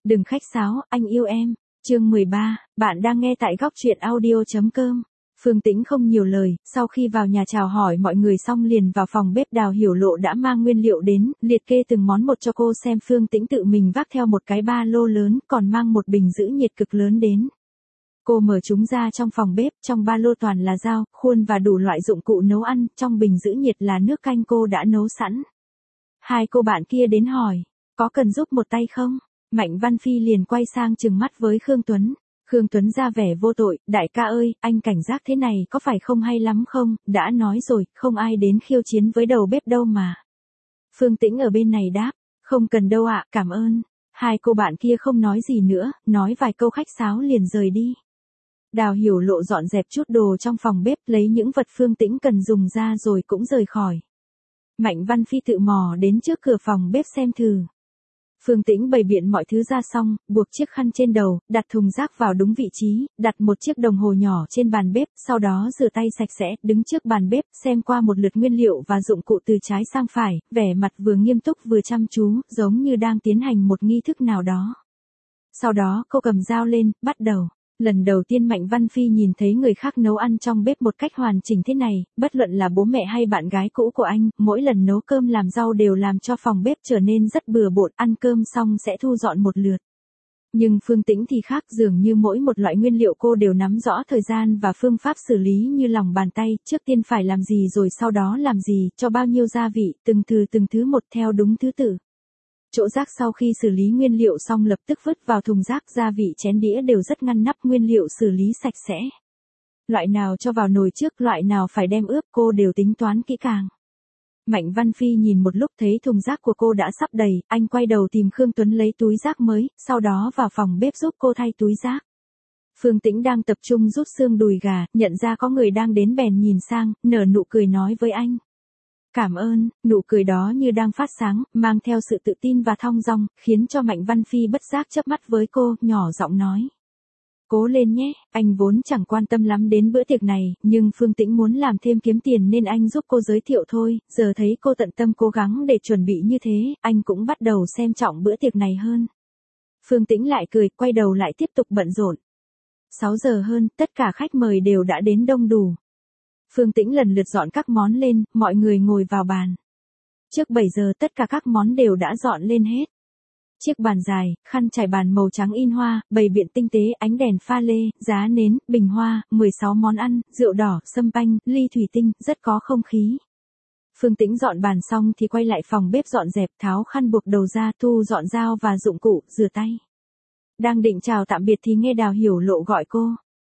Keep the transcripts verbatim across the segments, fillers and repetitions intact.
Đừng khách sáo, anh yêu em. Chương mười ba, bạn đang nghe tại góc truyện audio chấm com. Phương Tĩnh không nhiều lời, sau khi vào nhà chào hỏi mọi người xong liền vào phòng bếp. Đào Hiểu Lộ đã mang nguyên liệu đến, liệt kê từng món một cho cô xem. Phương Tĩnh tự mình vác theo một cái ba lô lớn, còn mang một bình giữ nhiệt cực lớn đến. Cô mở chúng ra trong phòng bếp, trong ba lô toàn là dao, khuôn và đủ loại dụng cụ nấu ăn, trong bình giữ nhiệt là nước canh cô đã nấu sẵn. Hai cô bạn kia đến hỏi, có cần giúp một tay không? Mạnh Văn Phi liền quay sang trừng mắt với Khương Tuấn. Khương Tuấn ra vẻ vô tội, đại ca ơi, anh cảnh giác thế này có phải không hay lắm không, đã nói rồi, không ai đến khiêu chiến với đầu bếp đâu mà. Phương Tĩnh ở bên này đáp, không cần đâu ạ, cảm ơn. Hai cô bạn kia không nói gì nữa, nói vài câu khách sáo liền rời đi. Đào Hiểu Lộ dọn dẹp chút đồ trong phòng bếp, lấy những vật Phương Tĩnh cần dùng ra rồi cũng rời khỏi. Mạnh Văn Phi tự mò đến trước cửa phòng bếp xem thử. Phương Tĩnh bày biện mọi thứ ra xong, buộc chiếc khăn trên đầu, đặt thùng rác vào đúng vị trí, đặt một chiếc đồng hồ nhỏ trên bàn bếp, sau đó rửa tay sạch sẽ, đứng trước bàn bếp, xem qua một lượt nguyên liệu và dụng cụ từ trái sang phải, vẻ mặt vừa nghiêm túc vừa chăm chú, giống như đang tiến hành một nghi thức nào đó. Sau đó cô cầm dao lên, bắt đầu. Lần đầu tiên Mạnh Văn Phi nhìn thấy người khác nấu ăn trong bếp một cách hoàn chỉnh thế này, bất luận là bố mẹ hay bạn gái cũ của anh, mỗi lần nấu cơm làm rau đều làm cho phòng bếp trở nên rất bừa bộn, ăn cơm xong sẽ thu dọn một lượt. Nhưng Phương Tĩnh thì khác, dường như mỗi một loại nguyên liệu cô đều nắm rõ thời gian và phương pháp xử lý như lòng bàn tay, trước tiên phải làm gì rồi sau đó làm gì, cho bao nhiêu gia vị, từng thứ từng thứ một theo đúng thứ tự. Chỗ rác sau khi xử lý nguyên liệu xong lập tức vứt vào thùng rác, gia vị chén đĩa đều rất ngăn nắp, nguyên liệu xử lý sạch sẽ. Loại nào cho vào nồi trước, loại nào phải đem ướp, cô đều tính toán kỹ càng. Mạnh Văn Phi nhìn một lúc thấy thùng rác của cô đã sắp đầy, anh quay đầu tìm Khương Tuấn lấy túi rác mới, sau đó vào phòng bếp giúp cô thay túi rác. Phương Tĩnh đang tập trung rút xương đùi gà, nhận ra có người đang đến bèn nhìn sang, nở nụ cười nói với anh. Cảm ơn, nụ cười đó như đang phát sáng, mang theo sự tự tin và thong dong, khiến cho Mạnh Văn Phi bất giác chớp mắt với cô, nhỏ giọng nói. Cố lên nhé, anh vốn chẳng quan tâm lắm đến bữa tiệc này, nhưng Phương Tĩnh muốn làm thêm kiếm tiền nên anh giúp cô giới thiệu thôi, giờ thấy cô tận tâm cố gắng để chuẩn bị như thế, anh cũng bắt đầu xem trọng bữa tiệc này hơn. Phương Tĩnh lại cười, quay đầu lại tiếp tục bận rộn. sáu giờ hơn, tất cả khách mời đều đã đến đông đủ. Phương Tĩnh lần lượt dọn các món lên, mọi người ngồi vào bàn. Trước bảy giờ tất cả các món đều đã dọn lên hết. Chiếc bàn dài, khăn trải bàn màu trắng in hoa, bày biện tinh tế, ánh đèn pha lê, giá nến, bình hoa, mười sáu món ăn, rượu đỏ, sâm panh, ly thủy tinh, rất có không khí. Phương Tĩnh dọn bàn xong thì quay lại phòng bếp dọn dẹp, tháo khăn buộc đầu ra, thu dọn dao và dụng cụ, rửa tay. Đang định chào tạm biệt thì nghe Đào Hiểu Lộ gọi cô.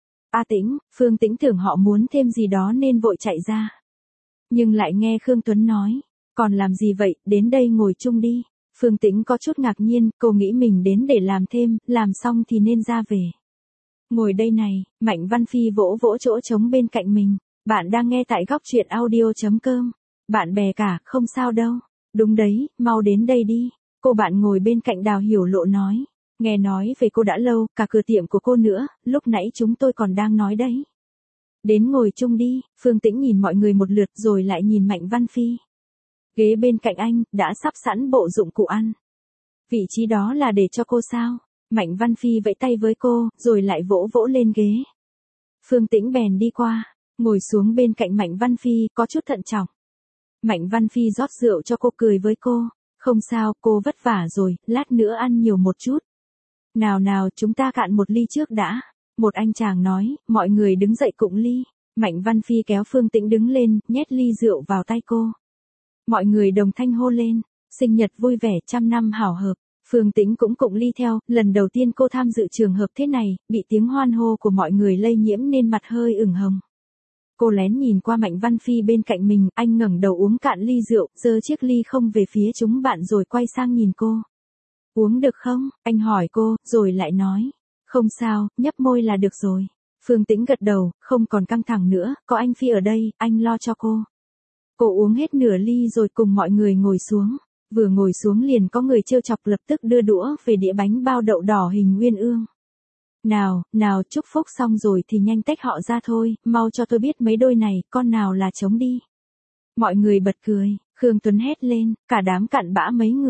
A Tĩnh, Phương Tĩnh tưởng họ muốn thêm gì đó nên vội chạy ra. Nhưng lại nghe Khương Tuấn nói, còn làm gì vậy, đến đây ngồi chung đi. Phương Tĩnh có chút ngạc nhiên, cô nghĩ mình đến để làm thêm, làm xong thì nên ra về. Ngồi đây này, Mạnh Văn Phi vỗ vỗ chỗ trống bên cạnh mình. Bạn đang nghe tại góc truyện audio chấm com. Bạn bè cả, không sao đâu. Đúng đấy, mau đến đây đi. Cô bạn ngồi bên cạnh Đào Hiểu Lộ nói. Nghe nói về cô đã lâu, cả cửa tiệm của cô nữa, lúc nãy chúng tôi còn đang nói đấy. Đến ngồi chung đi, Phương Tĩnh nhìn mọi người một lượt rồi lại nhìn Mạnh Văn Phi. Ghế bên cạnh anh, đã sắp sẵn bộ dụng cụ ăn. Vị trí đó là để cho cô sao? Mạnh Văn Phi vẫy tay với cô, rồi lại vỗ vỗ lên ghế. Phương Tĩnh bèn đi qua, ngồi xuống bên cạnh Mạnh Văn Phi, có chút thận trọng. Mạnh Văn Phi rót rượu cho cô, cười với cô. Không sao, cô vất vả rồi, lát nữa ăn nhiều một chút. Nào nào, chúng ta cạn một ly trước đã. Một anh chàng nói, mọi người đứng dậy cụng ly. Mạnh Văn Phi kéo Phương Tĩnh đứng lên, nhét ly rượu vào tay cô. Mọi người đồng thanh hô lên, sinh nhật vui vẻ, trăm năm hảo hợp. Phương Tĩnh cũng cụng ly theo, lần đầu tiên cô tham dự trường hợp thế này, bị tiếng hoan hô của mọi người lây nhiễm nên mặt hơi ửng hồng. Cô lén nhìn qua Mạnh Văn Phi bên cạnh mình, anh ngẩng đầu uống cạn ly rượu, giơ chiếc ly không về phía chúng bạn rồi quay sang nhìn cô. Uống được không? Anh hỏi cô, rồi lại nói. Không sao, nhấp môi là được rồi. Phương Tĩnh gật đầu, không còn căng thẳng nữa, có anh Phi ở đây, anh lo cho cô. Cô uống hết nửa ly rồi cùng mọi người ngồi xuống. Vừa ngồi xuống liền có người trêu chọc, lập tức đưa đũa về đĩa bánh bao đậu đỏ hình uyên ương. Nào, nào, chúc phúc xong rồi thì nhanh tách họ ra thôi, mau cho tôi biết mấy đôi này, con nào là trống đi. Mọi người bật cười, Khương Tuấn hét lên, cả đám cặn bã mấy người.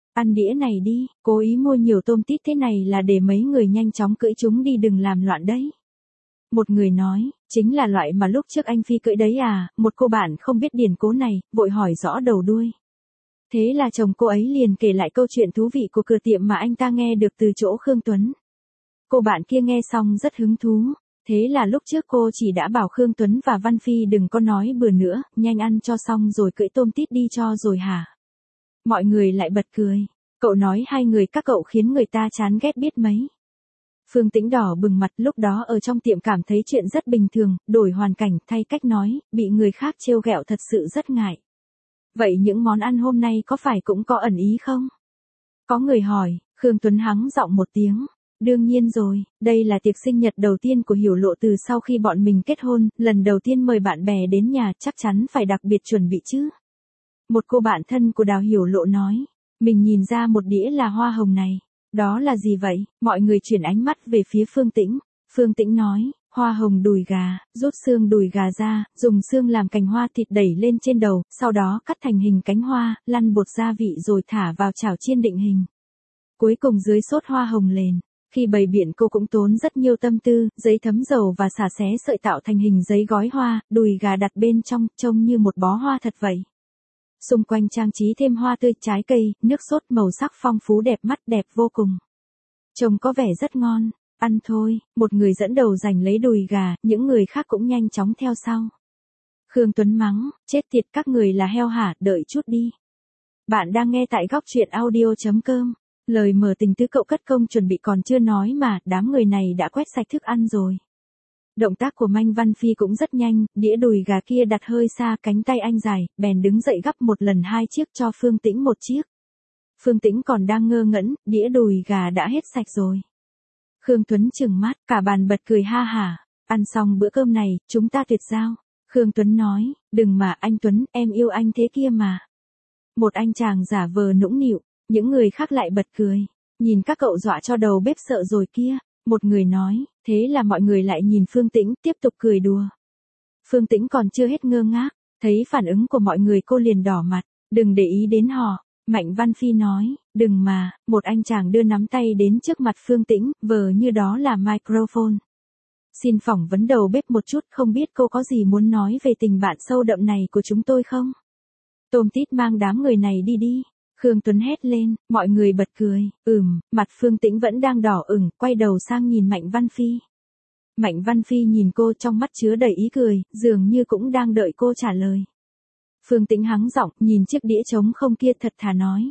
Ăn đĩa này đi, cố ý mua nhiều tôm tít thế này là để mấy người nhanh chóng cưỡi chúng đi đừng làm loạn đấy. Một người nói, chính là loại mà lúc trước anh Phi cưỡi đấy à, một cô bạn không biết điển cố này, vội hỏi rõ đầu đuôi. Thế là chồng cô ấy liền kể lại câu chuyện thú vị của cửa tiệm mà anh ta nghe được từ chỗ Khương Tuấn. Cô bạn kia nghe xong rất hứng thú. Thế là lúc trước cô chỉ đã bảo Khương Tuấn và Văn Phi đừng có nói bừa nữa, nhanh ăn cho xong rồi cưỡi tôm tít đi cho rồi hả? Mọi người lại bật cười. Cậu nói hai người các cậu khiến người ta chán ghét biết mấy. Phương Tĩnh đỏ bừng mặt lúc đó ở trong tiệm cảm thấy chuyện rất bình thường, đổi hoàn cảnh thay cách nói, bị người khác trêu ghẹo thật sự rất ngại. Vậy những món ăn hôm nay có phải cũng có ẩn ý không? Có người hỏi, Khương Tuấn hắng giọng một tiếng. Đương nhiên rồi, đây là tiệc sinh nhật đầu tiên của Hiểu Lộ từ sau khi bọn mình kết hôn, lần đầu tiên mời bạn bè đến nhà chắc chắn phải đặc biệt chuẩn bị chứ. Một cô bạn thân của Đào Hiểu Lộ nói, mình nhìn ra một đĩa là hoa hồng này. Đó là gì vậy? Mọi người chuyển ánh mắt về phía Phương Tĩnh. Phương Tĩnh nói, hoa hồng đùi gà, rút xương đùi gà ra, dùng xương làm cành hoa thịt đẩy lên trên đầu, sau đó cắt thành hình cánh hoa, lăn bột gia vị rồi thả vào chảo chiên định hình. Cuối cùng dưới sốt hoa hồng lên. Khi bày biện cô cũng tốn rất nhiều tâm tư, giấy thấm dầu và xả xé sợi tạo thành hình giấy gói hoa, đùi gà đặt bên trong, trông như một bó hoa thật vậy. Xung quanh trang trí thêm hoa tươi, trái cây, nước sốt màu sắc phong phú đẹp mắt đẹp vô cùng. Trông có vẻ rất ngon, ăn thôi, một người dẫn đầu giành lấy đùi gà, những người khác cũng nhanh chóng theo sau. Khương Tuấn mắng, chết tiệt các người là heo hả, đợi chút đi. Bạn đang nghe tại góc truyện audio chấm com. Lời mở tình tứ cậu cất công chuẩn bị còn chưa nói mà, đám người này đã quét sạch thức ăn rồi. Động tác của Manh Văn Phi cũng rất nhanh, đĩa đùi gà kia đặt hơi xa, cánh tay anh dài, bèn đứng dậy gắp một lần hai chiếc cho Phương Tĩnh một chiếc. Phương Tĩnh còn đang ngơ ngẩn, đĩa đùi gà đã hết sạch rồi. Khương Tuấn trừng mắt, cả bàn bật cười ha hả, ăn xong bữa cơm này, chúng ta tuyệt giao. Khương Tuấn nói, đừng mà anh Tuấn, em yêu anh thế kia mà. Một anh chàng giả vờ nũng nịu. Những người khác lại bật cười, nhìn các cậu dọa cho đầu bếp sợ rồi kia, một người nói, thế là mọi người lại nhìn Phương Tĩnh, tiếp tục cười đùa. Phương Tĩnh còn chưa hết ngơ ngác, thấy phản ứng của mọi người cô liền đỏ mặt, đừng để ý đến họ, Mạnh Văn Phi nói, đừng mà, một anh chàng đưa nắm tay đến trước mặt Phương Tĩnh, vờ như đó là microphone. Xin phỏng vấn đầu bếp một chút, không biết cô có gì muốn nói về tình bạn sâu đậm này của chúng tôi không? Tôm tít mang đám người này đi đi. Khương Tuấn hét lên, mọi người bật cười, ừm, mặt Phương Tĩnh vẫn đang đỏ ửng, quay đầu sang nhìn Mạnh Văn Phi. Mạnh Văn Phi nhìn cô trong mắt chứa đầy ý cười, dường như cũng đang đợi cô trả lời. Phương Tĩnh hắng giọng, nhìn chiếc đĩa trống không kia thật thà nói.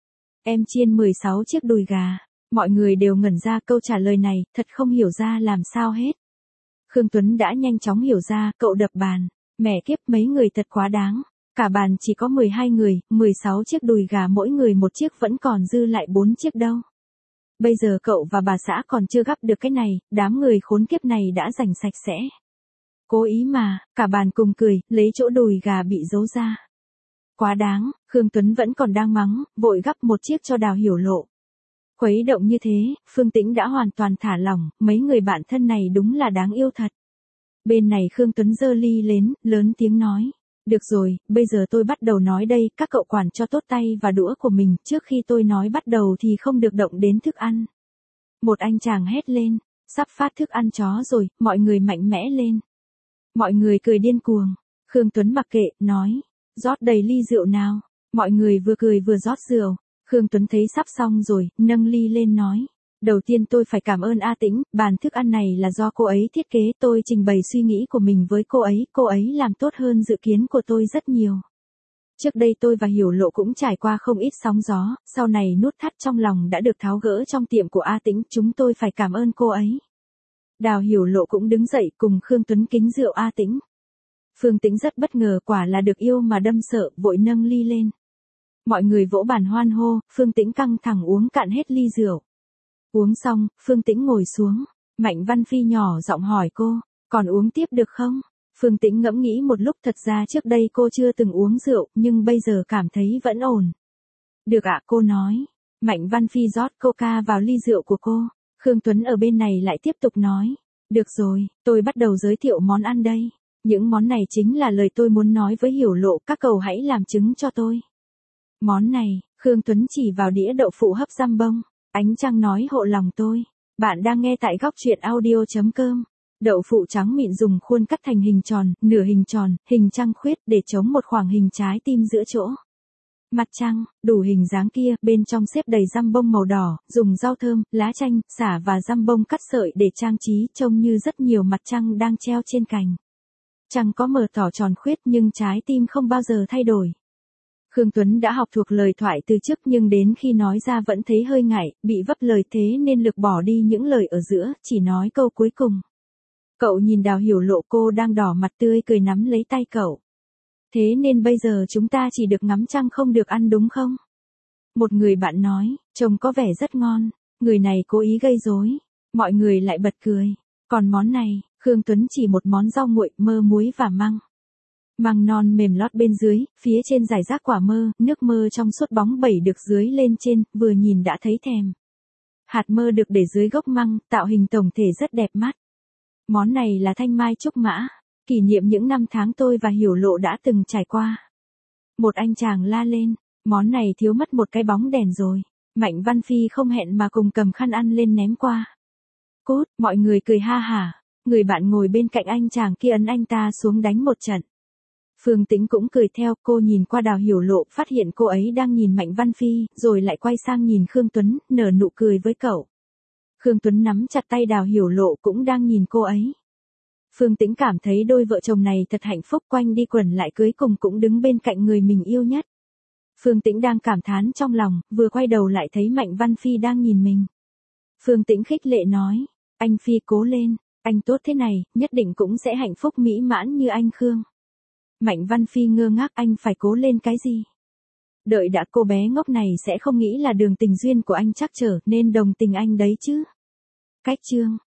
Em chiên mười sáu chiếc đùi gà, mọi người đều ngẩn ra câu trả lời này, thật không hiểu ra làm sao hết. Khương Tuấn đã nhanh chóng hiểu ra, cậu đập bàn, mẹ kiếp mấy người thật quá đáng. Cả bàn chỉ có mười hai người, mười sáu chiếc đùi gà mỗi người một chiếc vẫn còn dư lại bốn chiếc đâu. Bây giờ cậu và bà xã còn chưa gắp được cái này, đám người khốn kiếp này đã giành sạch sẽ. Cố ý mà, cả bàn cùng cười, lấy chỗ đùi gà bị giấu ra. Quá đáng, Khương Tuấn vẫn còn đang mắng, vội gắp một chiếc cho Đào Hiểu Lộ. Khuấy động như thế, Phương Tĩnh đã hoàn toàn thả lỏng, mấy người bạn thân này đúng là đáng yêu thật. Bên này Khương Tuấn giơ ly lên, lớn tiếng nói. Được rồi, bây giờ tôi bắt đầu nói đây, các cậu quản cho tốt tay và đũa của mình, trước khi tôi nói bắt đầu thì không được động đến thức ăn. Một anh chàng hét lên, sắp phát thức ăn chó rồi, mọi người mạnh mẽ lên. Mọi người cười điên cuồng, Khương Tuấn mặc kệ, nói, rót đầy ly rượu nào, mọi người vừa cười vừa rót rượu, Khương Tuấn thấy sắp xong rồi, nâng ly lên nói. Đầu tiên tôi phải cảm ơn A Tĩnh, bàn thức ăn này là do cô ấy thiết kế, tôi trình bày suy nghĩ của mình với cô ấy, cô ấy làm tốt hơn dự kiến của tôi rất nhiều. Trước đây tôi và Hiểu Lộ cũng trải qua không ít sóng gió, sau này nút thắt trong lòng đã được tháo gỡ trong tiệm của A Tĩnh, chúng tôi phải cảm ơn cô ấy. Đào Hiểu Lộ cũng đứng dậy cùng Khương Tuấn kính rượu A Tĩnh. Phương Tĩnh rất bất ngờ, quả là được yêu mà đâm sợ, vội nâng ly lên. Mọi người vỗ bàn hoan hô, Phương Tĩnh căng thẳng uống cạn hết ly rượu. Uống xong, Phương Tĩnh ngồi xuống, Mạnh Văn Phi nhỏ giọng hỏi cô, còn uống tiếp được không? Phương Tĩnh ngẫm nghĩ một lúc, thật ra trước đây cô chưa từng uống rượu, nhưng bây giờ cảm thấy vẫn ổn. Được ạ, cô nói. Mạnh Văn Phi rót coca vào ly rượu của cô, Khương Tuấn ở bên này lại tiếp tục nói. Được rồi, tôi bắt đầu giới thiệu món ăn đây. Những món này chính là lời tôi muốn nói với Hiểu Lộ, các cậu hãy làm chứng cho tôi. Món này, Khương Tuấn chỉ vào đĩa đậu phụ hấp giam bông. Ánh trăng nói hộ lòng tôi. Bạn đang nghe tại góc truyện audio.com. Đậu phụ trắng mịn dùng khuôn cắt thành hình tròn, nửa hình tròn, hình trăng khuyết để chống một khoảng hình trái tim giữa chỗ. Mặt trăng, đủ hình dáng kia, bên trong xếp đầy giam bông màu đỏ, dùng rau thơm, lá chanh, sả và giam bông cắt sợi để trang trí, trông như rất nhiều mặt trăng đang treo trên cành. Trăng có mờ tỏ tròn khuyết nhưng trái tim không bao giờ thay đổi. Khương Tuấn đã học thuộc lời thoại từ trước nhưng đến khi nói ra vẫn thấy hơi ngại, bị vấp lời thế nên lực bỏ đi những lời ở giữa, chỉ nói câu cuối cùng. Cậu nhìn Đào Hiểu Lộ, cô đang đỏ mặt tươi cười nắm lấy tay cậu. Thế nên bây giờ chúng ta chỉ được ngắm trăng không được ăn đúng không? Một người bạn nói, trông có vẻ rất ngon, người này cố ý gây rối. Mọi người lại bật cười. Còn món này, Khương Tuấn chỉ một món rau nguội, mơ muối và măng. Măng non mềm lót bên dưới, phía trên rải rác quả mơ, nước mơ trong suốt bóng bẩy được dưới lên trên, vừa nhìn đã thấy thèm. Hạt mơ được để dưới gốc măng, tạo hình tổng thể rất đẹp mắt. Món này là thanh mai trúc mã, kỷ niệm những năm tháng tôi và Hiểu Lộ đã từng trải qua. Một anh chàng la lên, món này thiếu mất một cái bóng đèn rồi. Mạnh Văn Phi không hẹn mà cùng cầm khăn ăn lên ném qua. Cút, mọi người cười ha hả. Người bạn ngồi bên cạnh anh chàng kia ấn anh ta xuống đánh một trận. Phương Tĩnh cũng cười theo, cô nhìn qua Đào Hiểu Lộ, phát hiện cô ấy đang nhìn Mạnh Văn Phi, rồi lại quay sang nhìn Khương Tuấn, nở nụ cười với cậu. Khương Tuấn nắm chặt tay Đào Hiểu Lộ cũng đang nhìn cô ấy. Phương Tĩnh cảm thấy đôi vợ chồng này thật hạnh phúc, quanh đi quẩn lại cưới cùng cũng đứng bên cạnh người mình yêu nhất. Phương Tĩnh đang cảm thán trong lòng, vừa quay đầu lại thấy Mạnh Văn Phi đang nhìn mình. Phương Tĩnh khích lệ nói, anh Phi cố lên, anh tốt thế này, nhất định cũng sẽ hạnh phúc mỹ mãn như anh Khương. Mạnh Văn Phi ngơ ngác, anh phải cố lên cái gì? Đợi đã, cô bé ngốc này sẽ không nghĩ là đường tình duyên của anh trắc trở nên đồng tình anh đấy chứ. Cách chương